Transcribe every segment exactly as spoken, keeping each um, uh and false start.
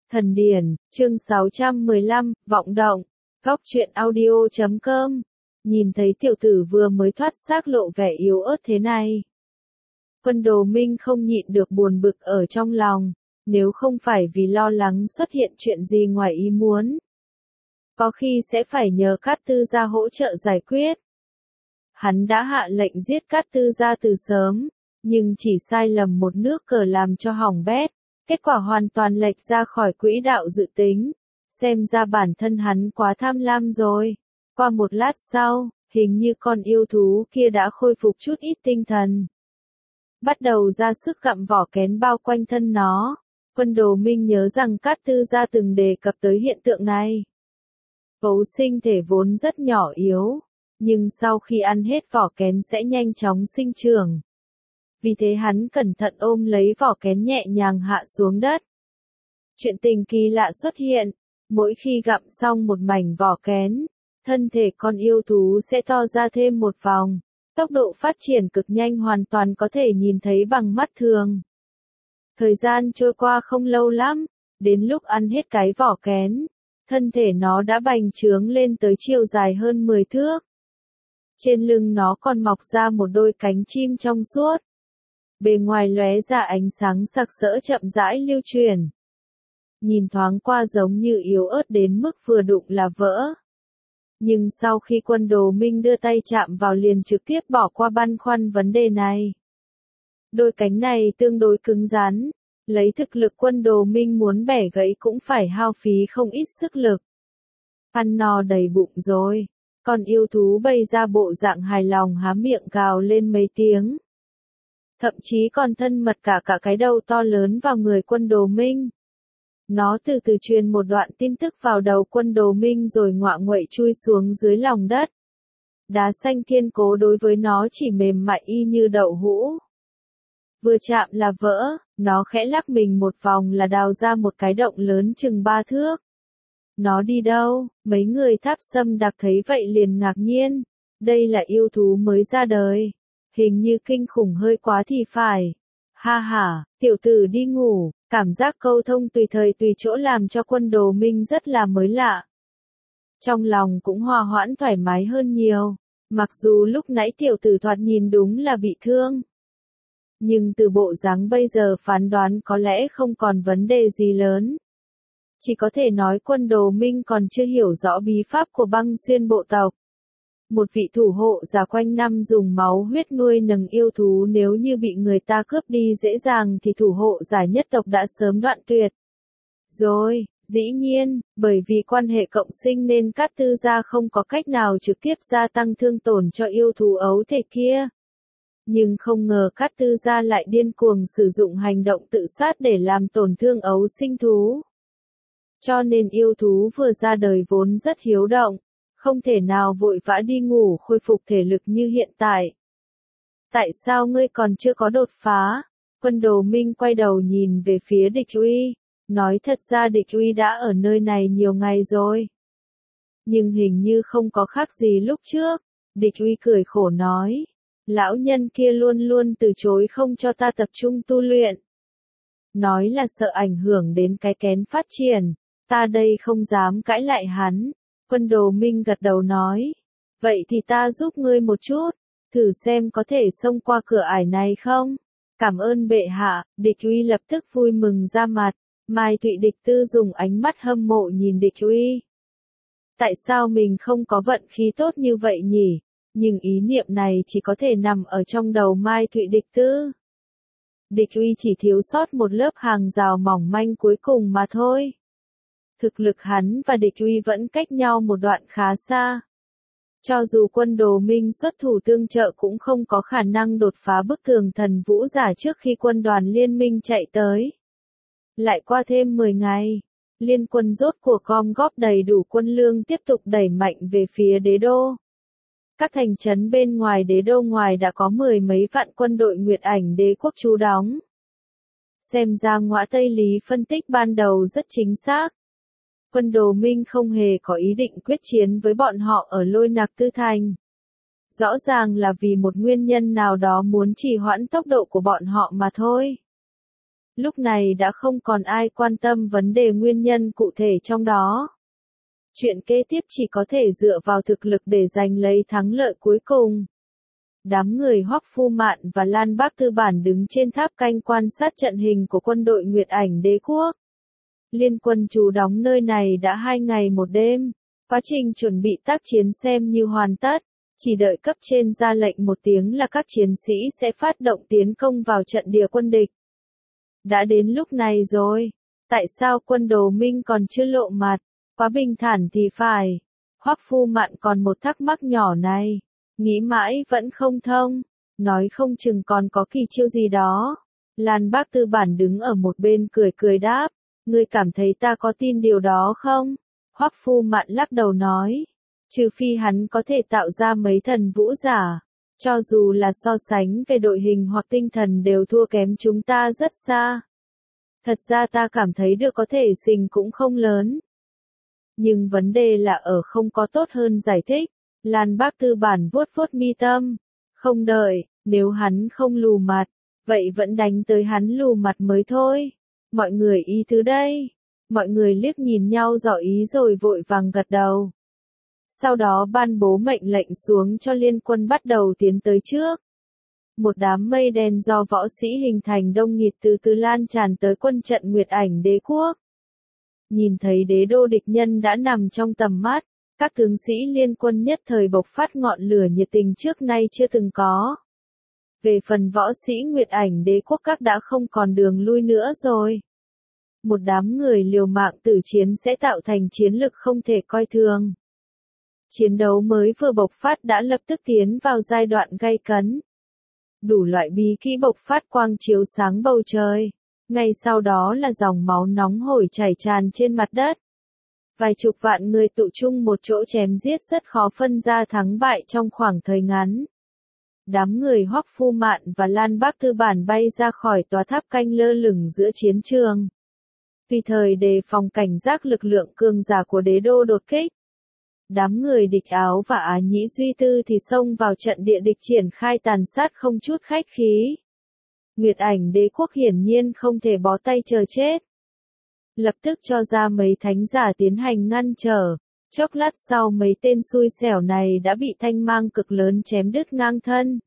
Thần điển, chương sáu trăm mười lăm, vọng động, góc truyện audio chấm com. Nhìn thấy tiểu tử vừa mới thoát xác lộ vẻ yếu ớt thế này. Quân Đồ Minh không nhịn được buồn bực ở trong lòng, nếu không phải vì lo lắng xuất hiện chuyện gì ngoài ý muốn. Có khi sẽ phải nhờ Cát Tư Gia hỗ trợ giải quyết. Hắn đã hạ lệnh giết Cát Tư Gia từ sớm, nhưng chỉ sai lầm một nước cờ làm cho hỏng bét. Kết quả hoàn toàn lệch ra khỏi quỹ đạo dự tính, xem ra bản thân hắn quá tham lam rồi. Qua một lát sau, hình như con yêu thú kia đã khôi phục chút ít tinh thần. Bắt đầu ra sức gặm vỏ kén bao quanh thân nó. Quân Đồ Minh nhớ rằng Cát Tư Gia từng đề cập tới hiện tượng này. Gấu sinh thể vốn rất nhỏ yếu, nhưng sau khi ăn hết vỏ kén sẽ nhanh chóng sinh trưởng. Vì thế hắn cẩn thận ôm lấy vỏ kén nhẹ nhàng hạ xuống đất. Chuyện tình kỳ lạ xuất hiện, mỗi khi gặm xong một mảnh vỏ kén, thân thể con yêu thú sẽ to ra thêm một vòng, tốc độ phát triển cực nhanh hoàn toàn có thể nhìn thấy bằng mắt thường. Thời gian trôi qua không lâu lắm, đến lúc ăn hết cái vỏ kén, thân thể nó đã bành trướng lên tới chiều dài hơn mười thước. Trên lưng nó còn mọc ra một đôi cánh chim trong suốt. Bề ngoài lóe ra ánh sáng sặc sỡ chậm rãi lưu truyền. Nhìn thoáng qua giống như yếu ớt đến mức vừa đụng là vỡ. Nhưng sau khi Quân Đồ Minh đưa tay chạm vào liền trực tiếp bỏ qua băn khoăn vấn đề này. Đôi cánh này tương đối cứng rắn, lấy thực lực Quân Đồ Minh muốn bẻ gãy cũng phải hao phí không ít sức lực. Ăn no đầy bụng rồi, con yêu thú bày ra bộ dạng hài lòng há miệng gào lên mấy tiếng. Thậm chí còn thân mật cả cả cái đầu to lớn vào người Quân Đồ Minh. Nó từ từ truyền một đoạn tin tức vào đầu Quân Đồ Minh rồi ngoạ nguậy chui xuống dưới lòng đất. Đá xanh kiên cố đối với nó chỉ mềm mại y như đậu hũ. Vừa chạm là vỡ, nó khẽ lắc mình một vòng là đào ra một cái động lớn chừng ba thước. Nó đi đâu? Mấy người Tháp Sâm Đặc thấy vậy liền ngạc nhiên. Đây là yêu thú mới ra đời. Hình như kinh khủng hơi quá thì phải. Ha ha, tiểu tử đi ngủ, cảm giác câu thông tùy thời tùy chỗ làm cho Quân Đồ Minh rất là mới lạ. Trong lòng cũng hòa hoãn thoải mái hơn nhiều, mặc dù lúc nãy tiểu tử thoạt nhìn đúng là bị thương. Nhưng từ bộ dáng bây giờ phán đoán có lẽ không còn vấn đề gì lớn. Chỉ có thể nói Quân Đồ Minh còn chưa hiểu rõ bí pháp của Băng Xuyên bộ tộc. Một vị thủ hộ giả quanh năm dùng máu huyết nuôi nấng yêu thú, nếu như bị người ta cướp đi dễ dàng thì thủ hộ giả nhất tộc đã sớm đoạn tuyệt. Rồi, dĩ nhiên, bởi vì quan hệ cộng sinh nên Cát Tư Gia không có cách nào trực tiếp gia tăng thương tổn cho yêu thú ấu thể kia. Nhưng không ngờ Cát Tư Gia lại điên cuồng sử dụng hành động tự sát để làm tổn thương ấu sinh thú. Cho nên yêu thú vừa ra đời vốn rất hiếu động. Không thể nào vội vã đi ngủ khôi phục thể lực như hiện tại. Tại sao ngươi còn chưa có đột phá? Quân Đồ Minh quay đầu nhìn về phía Địch Uy, nói thật ra Địch Uy đã ở nơi này nhiều ngày rồi. Nhưng hình như không có khác gì lúc trước. Địch Uy cười khổ nói, lão nhân kia luôn luôn từ chối không cho ta tập trung tu luyện. Nói là sợ ảnh hưởng đến cái kén phát triển, ta đây không dám cãi lại hắn. Quân Đồ Minh gật đầu nói, vậy thì ta giúp ngươi một chút, thử xem có thể xông qua cửa ải này không? Cảm ơn bệ hạ. Địch Uy lập tức vui mừng ra mặt. Mai Thụy Địch Tư dùng ánh mắt hâm mộ nhìn Địch Uy. Tại sao mình không có vận khí tốt như vậy nhỉ? Nhưng ý niệm này chỉ có thể nằm ở trong đầu Mai Thụy Địch Tư. Địch Uy chỉ thiếu sót một lớp hàng rào mỏng manh cuối cùng mà thôi. Thực lực hắn và Địch Uy vẫn cách nhau một đoạn khá xa. Cho dù Quân Đồ Minh xuất thủ tương trợ cũng không có khả năng đột phá bức tường thần vũ giả trước khi quân đoàn liên minh chạy tới. Lại qua thêm mười ngày, liên quân rốt cuộc gom góp đầy đủ quân lương tiếp tục đẩy mạnh về phía đế đô. Các thành trấn bên ngoài đế đô ngoài đã có mười mấy vạn quân đội Nguyệt Ảnh đế quốc trú đóng. Xem ra Ngõa Tây Lý phân tích ban đầu rất chính xác. Quân Đồ Minh không hề có ý định quyết chiến với bọn họ ở Lôi Nạc Tư Thành. Rõ ràng là vì một nguyên nhân nào đó muốn trì hoãn tốc độ của bọn họ mà thôi. Lúc này đã không còn ai quan tâm vấn đề nguyên nhân cụ thể trong đó. Chuyện kế tiếp chỉ có thể dựa vào thực lực để giành lấy thắng lợi cuối cùng. Đám người Hoắc Phu Mạn và Lan Bác Tư Bản đứng trên tháp canh quan sát trận hình của quân đội Nguyệt Ảnh Đế Quốc. Liên quân trú đóng nơi này đã hai ngày một đêm, quá trình chuẩn bị tác chiến xem như hoàn tất, chỉ đợi cấp trên ra lệnh một tiếng là các chiến sĩ sẽ phát động tiến công vào trận địa quân địch. Đã đến lúc này rồi, tại sao quân Đồ Minh còn chưa lộ mặt? Quá bình thản thì phải. Hoắc Phu Mạn còn một thắc mắc nhỏ này, nghĩ mãi vẫn không thông, nói không chừng còn có kỳ chiêu gì đó. Lan Bác Tư Bản đứng ở một bên cười cười đáp, ngươi cảm thấy ta có tin điều đó không? Hoắc Phu Mạn lắc đầu nói, trừ phi hắn có thể tạo ra mấy thần vũ giả, cho dù là so sánh về đội hình hoặc tinh thần đều thua kém chúng ta rất xa. Thật ra ta cảm thấy được có thể xình cũng không lớn. Nhưng vấn đề là ở không có tốt hơn giải thích. Lan Bác Tư Bản vuốt vuốt mi tâm. Không đợi, nếu hắn không lù mặt, vậy vẫn đánh tới hắn lù mặt mới thôi. Mọi người ý thứ đây. Mọi người liếc nhìn nhau rõ ý rồi vội vàng gật đầu. Sau đó ban bố mệnh lệnh xuống cho liên quân bắt đầu tiến tới trước. Một đám mây đen do võ sĩ hình thành đông nghịt từ từ lan tràn tới quân trận Nguyệt Ảnh Đế Quốc. Nhìn thấy đế đô địch nhân đã nằm trong tầm mắt, các tướng sĩ liên quân nhất thời bộc phát ngọn lửa nhiệt tình trước nay chưa từng có. Về phần võ sĩ Nguyệt Ảnh Đế Quốc các đã không còn đường lui nữa rồi. Một đám người liều mạng tử chiến sẽ tạo thành chiến lực không thể coi thường. Chiến đấu mới vừa bộc phát đã lập tức tiến vào giai đoạn gay cấn. Đủ loại bí kỹ bộc phát quang chiếu sáng bầu trời. Ngay sau đó là dòng máu nóng hổi chảy tràn trên mặt đất. Vài chục vạn người tụ chung một chỗ chém giết rất khó phân ra thắng bại trong khoảng thời ngắn. Đám người Hoắc Phu Mạn và Lan Bác Tư Bản bay ra khỏi tòa tháp canh lơ lửng giữa chiến trường. Tùy thời đề phòng cảnh giác lực lượng cường giả của đế đô đột kích. Đám người địch áo và Á Nhĩ Duy Tư thì xông vào trận địa địch triển khai tàn sát không chút khách khí. Nguyệt Ảnh Đế Quốc hiển nhiên không thể bó tay chờ chết. Lập tức cho ra mấy thánh giả tiến hành ngăn trở. Chốc lát sau mấy tên xui xẻo này đã bị thanh mang cực lớn chém đứt ngang thân.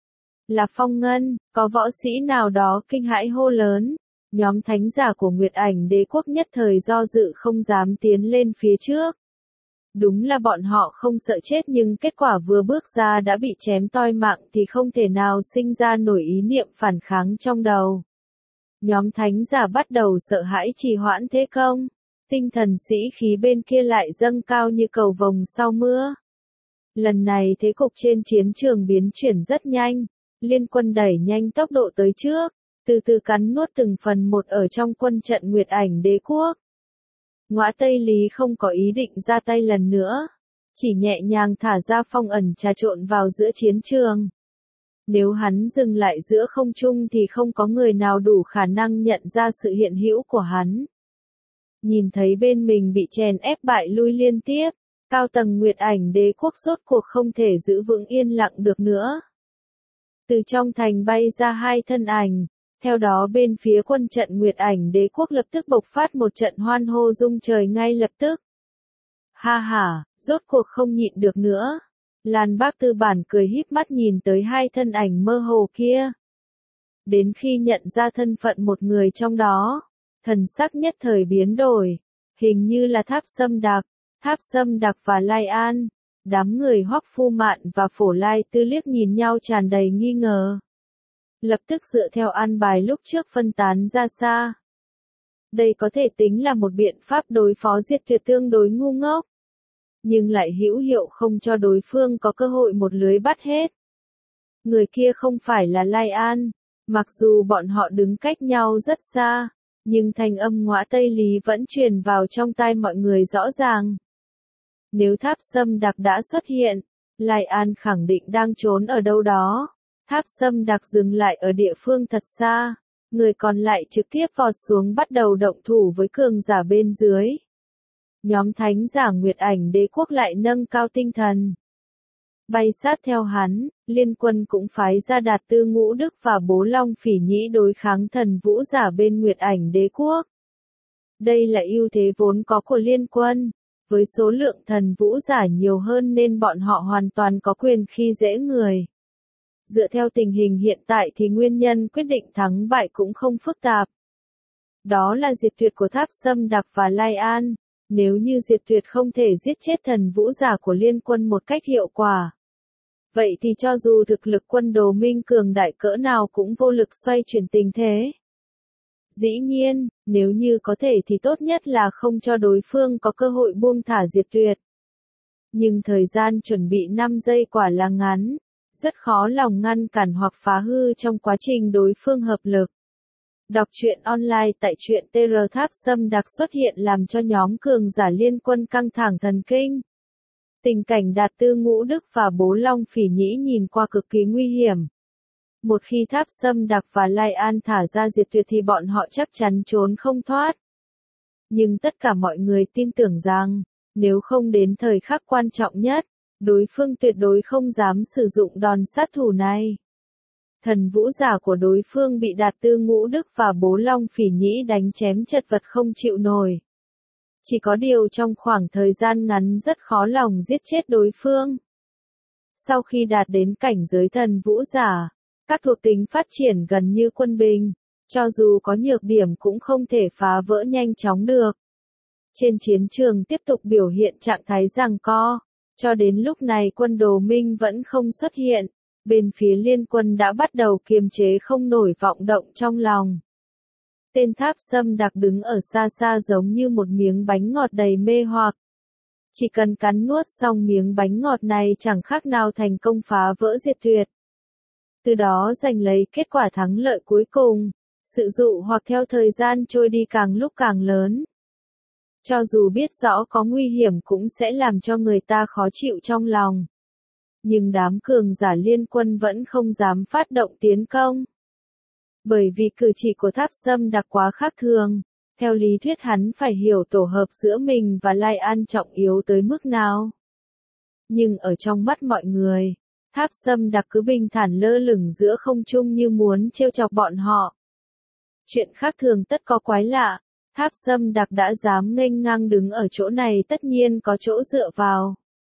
Là Phong Ngân, có võ sĩ nào đó kinh hãi hô lớn. Nhóm thánh giả của Nguyệt Ảnh Đế Quốc nhất thời do dự không dám tiến lên phía trước. Đúng là bọn họ không sợ chết nhưng kết quả vừa bước ra đã bị chém toi mạng thì không thể nào sinh ra nổi ý niệm phản kháng trong đầu. Nhóm thánh giả bắt đầu sợ hãi trì hoãn thế công. Tinh thần sĩ khí bên kia lại dâng cao như cầu vồng sau mưa. Lần này thế cục trên chiến trường biến chuyển rất nhanh. Liên quân đẩy nhanh tốc độ tới trước. Từ từ cắn nuốt từng phần một ở trong quân trận Nguyệt Ảnh Đế Quốc. Ngõa Tây Lý không có ý định ra tay lần nữa. Chỉ nhẹ nhàng thả ra phong ẩn trà trộn vào giữa chiến trường. Nếu hắn dừng lại giữa không trung thì không có người nào đủ khả năng nhận ra sự hiện hữu của hắn. Nhìn thấy bên mình bị chèn ép bại lui liên tiếp, cao tầng Nguyệt Ảnh Đế Quốc rốt cuộc không thể giữ vững yên lặng được nữa. Từ trong thành bay ra hai thân ảnh, theo đó bên phía quân trận Nguyệt Ảnh Đế Quốc lập tức bộc phát một trận hoan hô rung trời ngay lập tức. Ha ha, rốt cuộc không nhịn được nữa. Lan Bác Tư Bản cười híp mắt nhìn tới hai thân ảnh mơ hồ kia. Đến khi nhận ra thân phận một người trong đó, thần sắc nhất thời biến đổi, hình như là Tháp Sâm Đặc, Tháp Sâm Đặc và Lai An. Đám người Hoắc Phu Mạn và Phổ Lai Tư liếc nhìn nhau tràn đầy nghi ngờ. Lập tức dựa theo an bài lúc trước phân tán ra xa. Đây có thể tính là một biện pháp đối phó diệt tuyệt tương đối ngu ngốc. Nhưng lại hữu hiệu không cho đối phương có cơ hội một lưới bắt hết. Người kia không phải là Lai An, mặc dù bọn họ đứng cách nhau rất xa, nhưng thanh âm Ngõa Tây Lý vẫn truyền vào trong tai mọi người rõ ràng. Nếu Tháp Sâm Đặc đã xuất hiện, Lai An khẳng định đang trốn ở đâu đó. Tháp Sâm Đặc dừng lại ở địa phương thật xa, người còn lại trực tiếp vọt xuống bắt đầu động thủ với cường giả bên dưới. Nhóm thánh giả Nguyệt Ảnh Đế Quốc lại nâng cao tinh thần. Bay sát theo hắn, liên quân cũng phái ra Đạt Tư Ngũ Đức và Bố Long Phỉ Nhĩ đối kháng thần vũ giả bên Nguyệt Ảnh Đế quốc. Đây là ưu thế vốn có của liên quân, với số lượng thần vũ giả nhiều hơn nên bọn họ hoàn toàn có quyền khi dễ người. Dựa theo tình hình hiện tại thì nguyên nhân quyết định thắng bại cũng không phức tạp. Đó là diệt tuyệt của Tháp Sâm Đặc và Lai An. Nếu như diệt tuyệt không thể giết chết thần vũ giả của liên quân một cách hiệu quả, vậy thì cho dù thực lực quân Đồ Minh cường đại cỡ nào cũng vô lực xoay chuyển tình thế. Dĩ nhiên, nếu như có thể thì tốt nhất là không cho đối phương có cơ hội buông thả diệt tuyệt. Nhưng thời gian chuẩn bị năm giây quả là ngắn, rất khó lòng ngăn cản hoặc phá hư trong quá trình đối phương hợp lực. Đọc truyện online tại truyện tê rờ Tháp Sâm Đặc xuất hiện làm cho nhóm cường giả liên quân căng thẳng thần kinh. Tình cảnh Đạt Tư Ngũ Đức và Bố Long Phỉ Nhĩ nhìn qua cực kỳ nguy hiểm. Một khi Tháp Sâm Đặc và Lai An thả ra diệt tuyệt thì bọn họ chắc chắn trốn không thoát. Nhưng tất cả mọi người tin tưởng rằng, nếu không đến thời khắc quan trọng nhất, đối phương tuyệt đối không dám sử dụng đòn sát thủ này. Thần vũ giả của đối phương bị Đạt Tư Ngũ Đức và Bố Long Phỉ Nhĩ đánh chém chật vật không chịu nổi. Chỉ có điều trong khoảng thời gian ngắn rất khó lòng giết chết đối phương. Sau khi đạt đến cảnh giới thần vũ giả, các thuộc tính phát triển gần như quân bình, cho dù có nhược điểm cũng không thể phá vỡ nhanh chóng được. Trên chiến trường tiếp tục biểu hiện trạng thái giằng co, cho đến lúc này quân Đồ Minh vẫn không xuất hiện, bên phía liên quân đã bắt đầu kiềm chế không nổi vọng động trong lòng. Tên Tháp Sâm Đặc đứng ở xa xa giống như một miếng bánh ngọt đầy mê hoặc. Chỉ cần cắn nuốt xong miếng bánh ngọt này chẳng khác nào thành công phá vỡ diệt tuyệt. Từ đó giành lấy kết quả thắng lợi cuối cùng, sự dụ hoặc theo thời gian trôi đi càng lúc càng lớn. Cho dù biết rõ có nguy hiểm cũng sẽ làm cho người ta khó chịu trong lòng. Nhưng đám cường giả liên quân vẫn không dám phát động tiến công. Bởi vì cử chỉ của Tháp Sâm Đặc quá khác thường, theo lý thuyết hắn phải hiểu tổ hợp giữa mình và Lai An trọng yếu tới mức nào. Nhưng ở trong mắt mọi người, Tháp Sâm Đặc cứ bình thản lơ lửng giữa không trung như muốn trêu chọc bọn họ. Chuyện khác thường tất có quái lạ, Tháp Sâm Đặc đã dám nghênh ngang đứng ở chỗ này tất nhiên có chỗ dựa vào.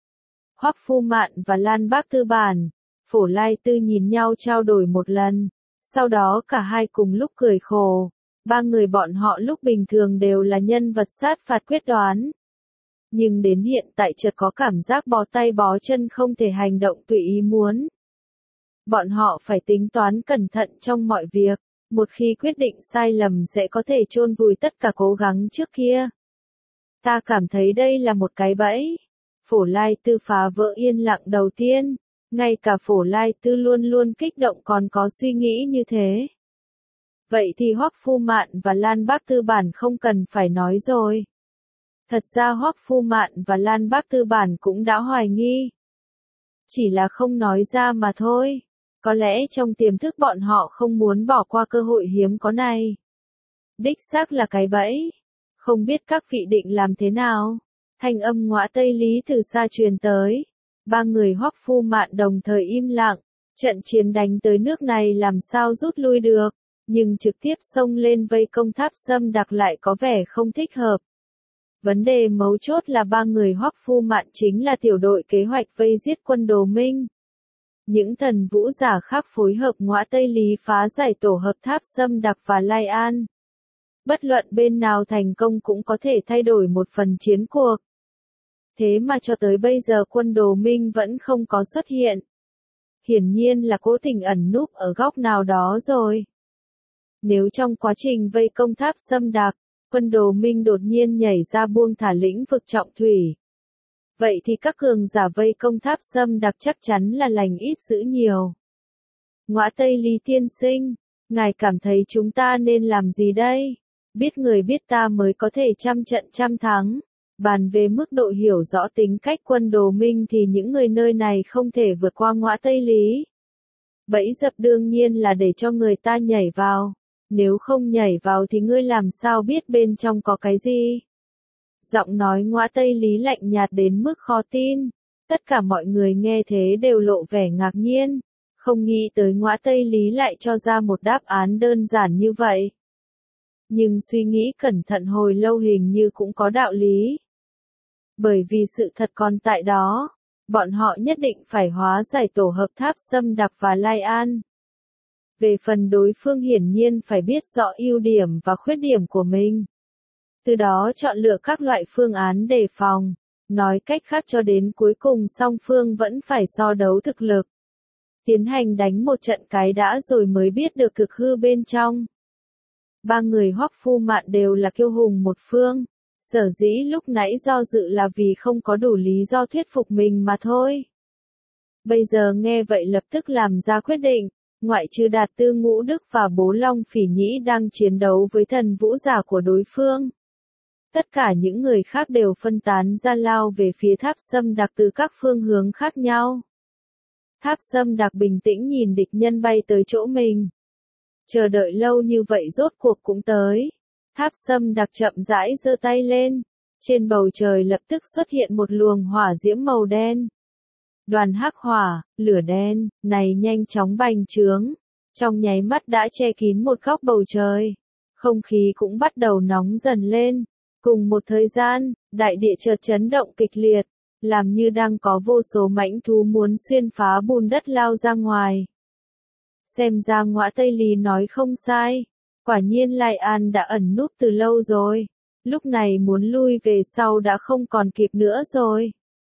Hoắc Phu Mạn và Lan Bác Tư Bản, Phổ Lai Tư nhìn nhau trao đổi một lần, sau đó cả hai cùng lúc cười khổ. Ba người bọn họ lúc bình thường đều là nhân vật sát phạt quyết đoán. Nhưng đến hiện tại chợt có cảm giác bó tay bó chân không thể hành động tùy ý muốn. Bọn họ phải tính toán cẩn thận trong mọi việc, một khi quyết định sai lầm sẽ có thể chôn vùi tất cả cố gắng trước kia. Ta cảm thấy đây là một cái bẫy. Phổ Lai Tư phá vỡ yên lặng đầu tiên, ngay cả Phổ Lai Tư luôn luôn kích động còn có suy nghĩ như thế. Vậy thì Hoắc Phu Mạn và Lan Bác Tư Bản không cần phải nói rồi. Thật ra Hoắc Phu Mạn và Lan Bác Tư Bản cũng đã hoài nghi. Chỉ là không nói ra mà thôi. Có lẽ trong tiềm thức bọn họ không muốn bỏ qua cơ hội hiếm có này. Đích xác là cái bẫy. Không biết các vị định làm thế nào? Thanh âm Ngõa Tây Lý từ xa truyền tới. Ba người Hoắc Phu Mạn đồng thời im lặng. Trận chiến đánh tới nước này làm sao rút lui được. Nhưng trực tiếp xông lên vây công Tháp Sâm Đặc lại có vẻ không thích hợp. Vấn đề mấu chốt là ba người Hoắc Phu Mạn chính là tiểu đội kế hoạch vây giết quân Đồ Minh. Những thần vũ giả khác phối hợp Ngõa Tây Lý phá giải tổ hợp Tháp Sâm Đặc và Lai An. Bất luận bên nào thành công cũng có thể thay đổi một phần chiến cuộc. Thế mà cho tới bây giờ quân Đồ Minh vẫn không có xuất hiện. Hiển nhiên là cố tình ẩn núp ở góc nào đó rồi. Nếu trong quá trình vây công Tháp Sâm Đặc, quân Đồ Minh đột nhiên nhảy ra buông thả lĩnh vực trọng thủy. Vậy thì các cường giả vây công Tháp Sâm Đặc chắc chắn là lành ít dữ nhiều. Ngõa Tây Lý tiên sinh, ngài cảm thấy chúng ta nên làm gì đây? Biết người biết ta mới có thể trăm trận trăm thắng. Bàn về mức độ hiểu rõ tính cách quân Đồ Minh thì những người nơi này không thể vượt qua Ngõa Tây Lý. Bẫy dập đương nhiên là để cho người ta nhảy vào. Nếu không nhảy vào thì ngươi làm sao biết bên trong có cái gì? Giọng nói Ngõa Tây Lý lạnh nhạt đến mức khó tin. Tất cả mọi người nghe thế đều lộ vẻ ngạc nhiên, không nghĩ tới Ngõa Tây Lý lại cho ra một đáp án đơn giản như vậy. Nhưng suy nghĩ cẩn thận hồi lâu hình như cũng có đạo lý. Bởi vì sự thật còn tại đó, bọn họ nhất định phải hóa giải tổ hợp Tháp Sâm Đặc và Lai An. Về phần đối phương hiển nhiên phải biết rõ ưu điểm và khuyết điểm của mình. Từ đó chọn lựa các loại phương án đề phòng. Nói cách khác cho đến cuối cùng song phương vẫn phải so đấu thực lực. Tiến hành đánh một trận cái đã rồi mới biết được cực hư bên trong. Ba người Hoắc Phu Mạn đều là kiêu hùng một phương. Sở dĩ lúc nãy do dự là vì không có đủ lý do thuyết phục mình mà thôi. Bây giờ nghe vậy lập tức làm ra quyết định, ngoại trừ Đạt Tư Ngũ Đức và Bố Long Phỉ Nhĩ đang chiến đấu với thần vũ giả của đối phương. Tất cả những người khác đều phân tán ra lao về phía Tháp Sâm Đặc từ các phương hướng khác nhau. Tháp Sâm Đặc bình tĩnh nhìn địch nhân bay tới chỗ mình. Chờ đợi lâu như vậy rốt cuộc cũng tới. Tháp Sâm Đặc chậm rãi giơ tay lên. Trên bầu trời lập tức xuất hiện một luồng hỏa diễm màu đen. Đoàn hắc hỏa, lửa đen, này nhanh chóng bành trướng. Trong nháy mắt đã che kín một góc bầu trời. Không khí cũng bắt đầu nóng dần lên. Cùng một thời gian, đại địa chợt chấn động kịch liệt, làm như đang có vô số mãnh thú muốn xuyên phá bùn đất lao ra ngoài. Xem ra Ngõa Tây Lý nói không sai, quả nhiên Lai An đã ẩn núp từ lâu rồi, lúc này muốn lui về sau đã không còn kịp nữa rồi.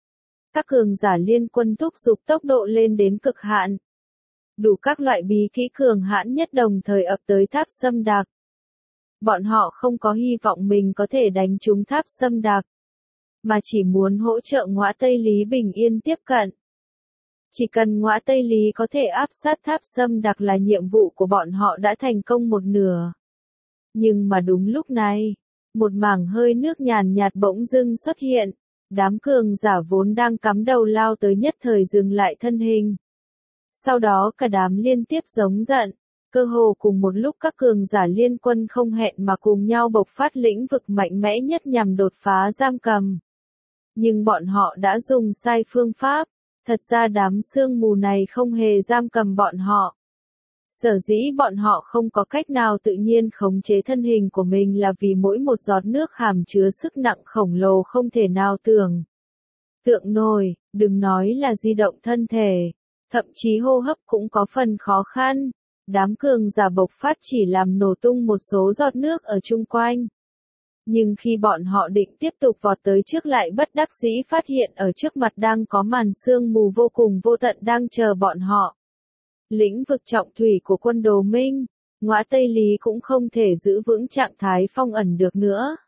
Các cường giả liên quân thúc giục tốc độ lên đến cực hạn. Đủ các loại bí kỹ cường hãn nhất đồng thời ập tới Tháp Sâm Đặc. Bọn họ không có hy vọng mình có thể đánh trúng Tháp Sâm Đặc, mà chỉ muốn hỗ trợ Ngõa Tây Lý bình yên tiếp cận. Chỉ cần Ngõa Tây Lý có thể áp sát Tháp Sâm Đặc là nhiệm vụ của bọn họ đã thành công một nửa. Nhưng mà đúng lúc này, một mảng hơi nước nhàn nhạt bỗng dưng xuất hiện, đám cường giả vốn đang cắm đầu lao tới nhất thời dừng lại thân hình. Sau đó cả đám liên tiếp giống giận. Cơ hồ cùng một lúc các cường giả liên quân không hẹn mà cùng nhau bộc phát lĩnh vực mạnh mẽ nhất nhằm đột phá giam cầm. Nhưng bọn họ đã dùng sai phương pháp, thật ra đám sương mù này không hề giam cầm bọn họ. Sở dĩ bọn họ không có cách nào tự nhiên khống chế thân hình của mình là vì mỗi một giọt nước hàm chứa sức nặng khổng lồ không thể nào tưởng. Tượng nổi, đừng nói là di động thân thể, thậm chí hô hấp cũng có phần khó khăn. Đám cường giả bộc phát chỉ làm nổ tung một số giọt nước ở chung quanh. Nhưng khi bọn họ định tiếp tục vọt tới trước lại bất đắc dĩ phát hiện ở trước mặt đang có màn sương mù vô cùng vô tận đang chờ bọn họ. Lĩnh vực trọng thủy của quân Đồ Minh, Ngõa Tây Lý cũng không thể giữ vững trạng thái phong ẩn được nữa.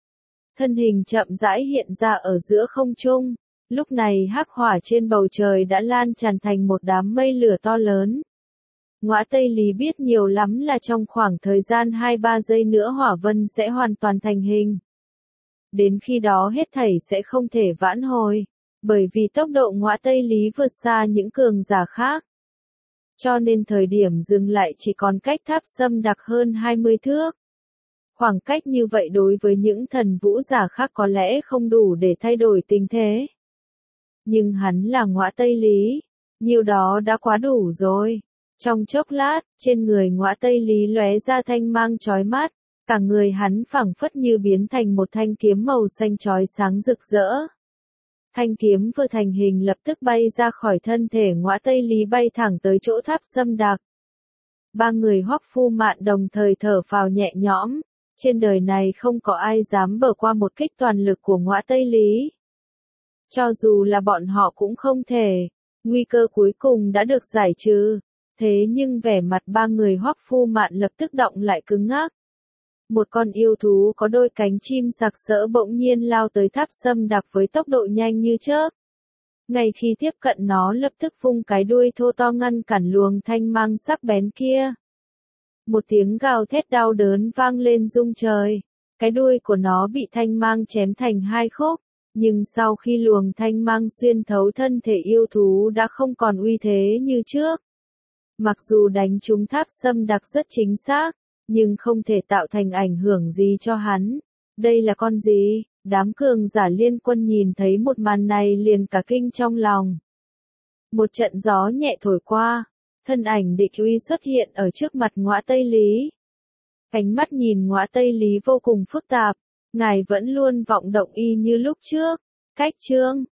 Thân hình chậm rãi hiện ra ở giữa không trung, lúc này hắc hỏa trên bầu trời đã lan tràn thành một đám mây lửa to lớn. Ngõa Tây Lý biết nhiều lắm là trong khoảng thời gian hai ba giây nữa hỏa vân sẽ hoàn toàn thành hình. Đến khi đó hết thảy sẽ không thể vãn hồi, bởi vì tốc độ Ngõa Tây Lý vượt xa những cường giả khác. Cho nên thời điểm dừng lại chỉ còn cách Tháp Sâm Đặc hơn hai mươi thước. Khoảng cách như vậy đối với những thần vũ giả khác có lẽ không đủ để thay đổi tình thế. Nhưng hắn là Ngõa Tây Lý, nhiều đó đã quá đủ rồi. Trong chốc lát, trên người Ngõa Tây Lý lóe ra thanh mang chói mắt, cả người hắn phảng phất như biến thành một thanh kiếm màu xanh chói sáng rực rỡ. Thanh kiếm vừa thành hình lập tức bay ra khỏi thân thể Ngõa Tây Lý bay thẳng tới chỗ Tháp Sâm Đặc. Ba người Hoắc Phu Mạn đồng thời thở phào nhẹ nhõm, trên đời này không có ai dám bờ qua một kích toàn lực của Ngõa Tây Lý. Cho dù là bọn họ cũng không thể, nguy cơ cuối cùng đã được giải trừ. Thế nhưng vẻ mặt ba người Hoắc Phu Mạn lập tức động lại cứng ngắc. Một con yêu thú có đôi cánh chim sặc sỡ bỗng nhiên lao tới Tháp Sâm Đặc với tốc độ nhanh như chớp. Ngay khi tiếp cận nó lập tức vung cái đuôi thô to ngăn cản luồng thanh mang sắc bén kia. Một tiếng gào thét đau đớn vang lên rung trời. Cái đuôi của nó bị thanh mang chém thành hai khúc. Nhưng sau khi luồng thanh mang xuyên thấu thân thể yêu thú đã không còn uy thế như trước. Mặc dù đánh trúng Tháp Sâm Đặc rất chính xác, nhưng không thể tạo thành ảnh hưởng gì cho hắn. Đây là con gì? Đám cường giả liên quân nhìn thấy một màn này liền cả kinh trong lòng. Một trận gió nhẹ thổi qua, thân ảnh địch uy xuất hiện ở trước mặt Ngõa Tây Lý. Ánh mắt nhìn Ngõa Tây Lý vô cùng phức tạp, ngài vẫn luôn vọng động y như lúc trước. Cách chương